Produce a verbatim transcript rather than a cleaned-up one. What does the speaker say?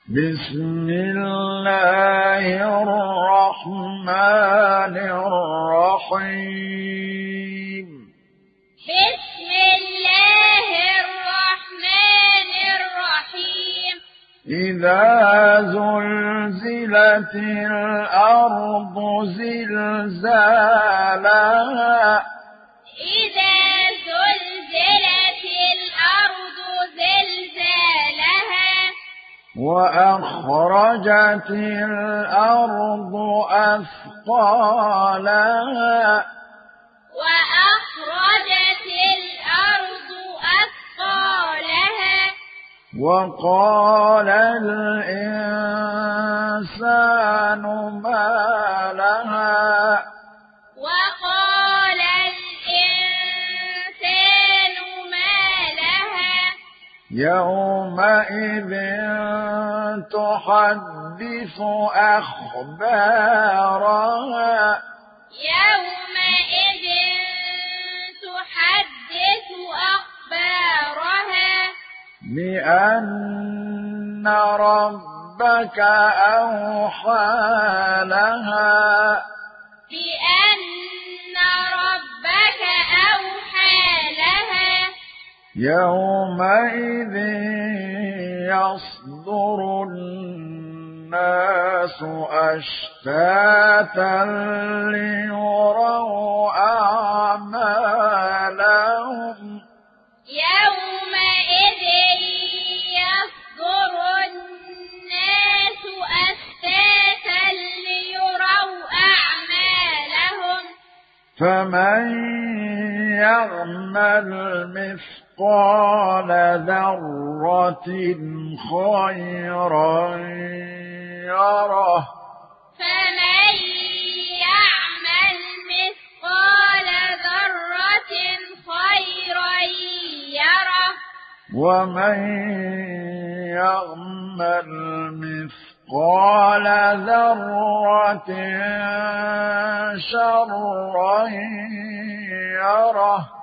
بسم الله الرحمن الرحيم بسم الله الرحمن الرحيم إذا زلزلت الأرض زلزالها إذا زلزلت الأرض زلزالها وأخرجت الأرض أثقالها وأخرجت الأرض أثقالها وقال الإنسان ما لها وقال الإنسان ما لها يومئذ تحدث أخبارها يومئذ تحدث أخبارها بأن ربك أوحى لها بأن ربك أوحى لها يومئذ يصدر الناس أشتاتا ليروا أعمالهم يومئذ يصدر الناس أشتاتا ليروا أعمالهم فمن يعمل مثقال ذرة خيرا يره فمن يعمل مثقال ذرة خيرا يره ومن يعمل مثقال ذرة شرا يره